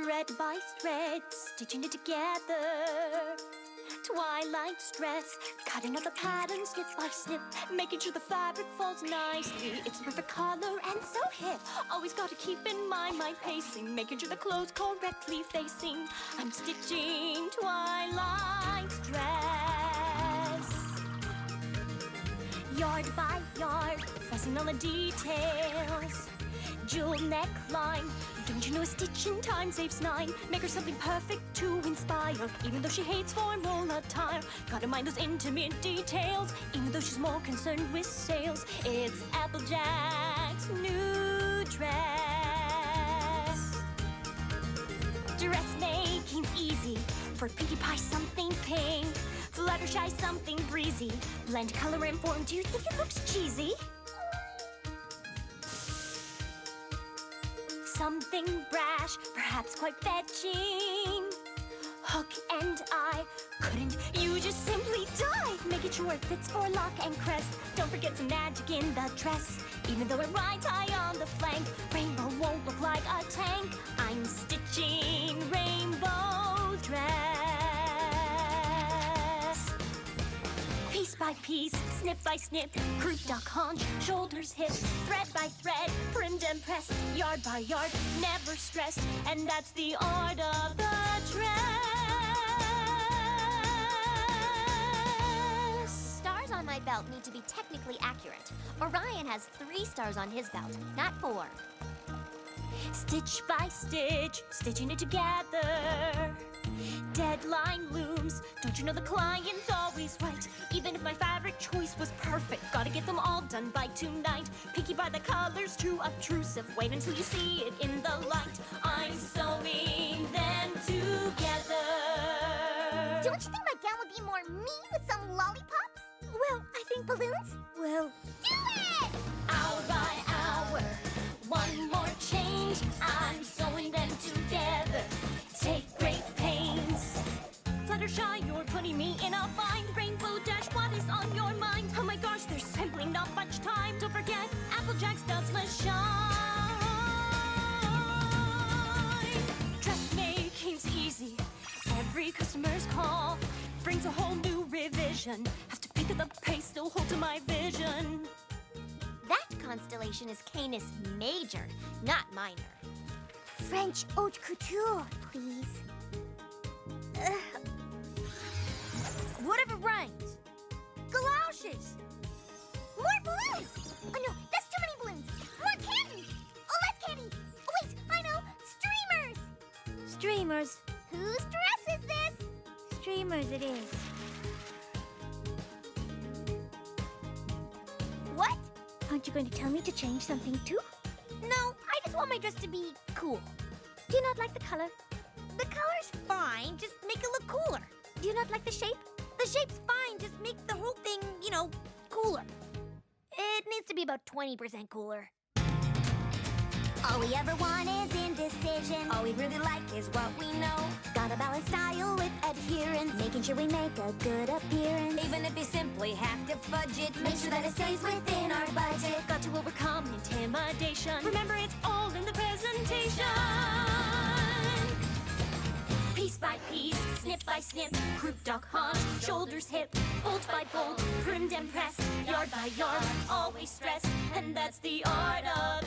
thread by thread, stitching it together. Twilight stress, cutting out the pattern snip by snip, making sure the fabric folds nicely. It's the perfect color and so hip. Always gotta keep in mind my pacing, making sure the clothes correctly facing. I'm stitching Twilight's dress. Yard by yard, fussing on the details. Jewel neckline, don't you know a stitch in time saves 9? Make her something perfect to inspire, even though she hates formal attire. Gotta mind those intimate details, even though she's more concerned with sales. It's Applejack's new dress. Dressmaking's easy. For Pinkie Pie, something pink. Fluttershy, something breezy. Blend color and form, do you think it looks cheesy? Something brash, perhaps quite fetching. Hook and eye, couldn't you just simply dive? Making sure it fits for lock and crest. Don't forget some magic in the dress. Even though it rides high on the flank, Rainbow won't look like a tank. I'm stitching Rainbow's dress. Piece by piece, snip by snip, croup, duck, haunch, shoulders, hip, thread by thread, primmed and pressed, yard by yard, never stressed, and that's the art of the dress. Stars on my belt need to be technically accurate. Orion has 3 stars on his belt, not 4. Stitch by stitch, stitching it together. Deadline looms, don't you know the client's always right? Even if my fabric choice was perfect, gotta get them all done by tonight. Pinkie Pie, the color's too obtrusive, wait until you see it in the light. I'm sewing them together. Don't you think my gown would be more me with some lollipops? Well, I think balloons. Well, do it! Hour by hour, one more change. I'm sewing them together. Take great pains. Fluttershy, you're putting me in a bind. Rainbow Dash, what is on your mind? Oh my gosh, there's simply not much time. Don't forget, Applejack's belts must shine. Dressmaking's easy. Every customer's call brings a whole new revision. Have to pick up the pace, still hold to my vision. That constellation is Canis Major, not minor. French haute couture, please. Whatever rhymes. Galoshes. More balloons! Oh no, that's too many balloons. More candy! Oh, less candy! Oh wait, I know! Streamers! Streamers. Whose dress is this? Streamers it is. What? Aren't you going to tell me to change something too? No, I just want my dress to be cool. Do you not like the color? The color's fine, just make it look cooler. Do you not like the shape? The shape's fine, just make the whole thing, cooler. It needs to be about 20% cooler. All we ever want is indecision. All we really like is what we know. Gotta balance style with adherence, making sure we make a good appearance. Even if you simply have to fudge it, Make sure that it stays within our budget. got to overcome intimidation. Remember, it's all in the presentation. Piece by piece, snip by snip, croup, duck, haunch, shoulders, hip, bolt by bolt, primmed and pressed, yard by yard, always stressed, and that's the art of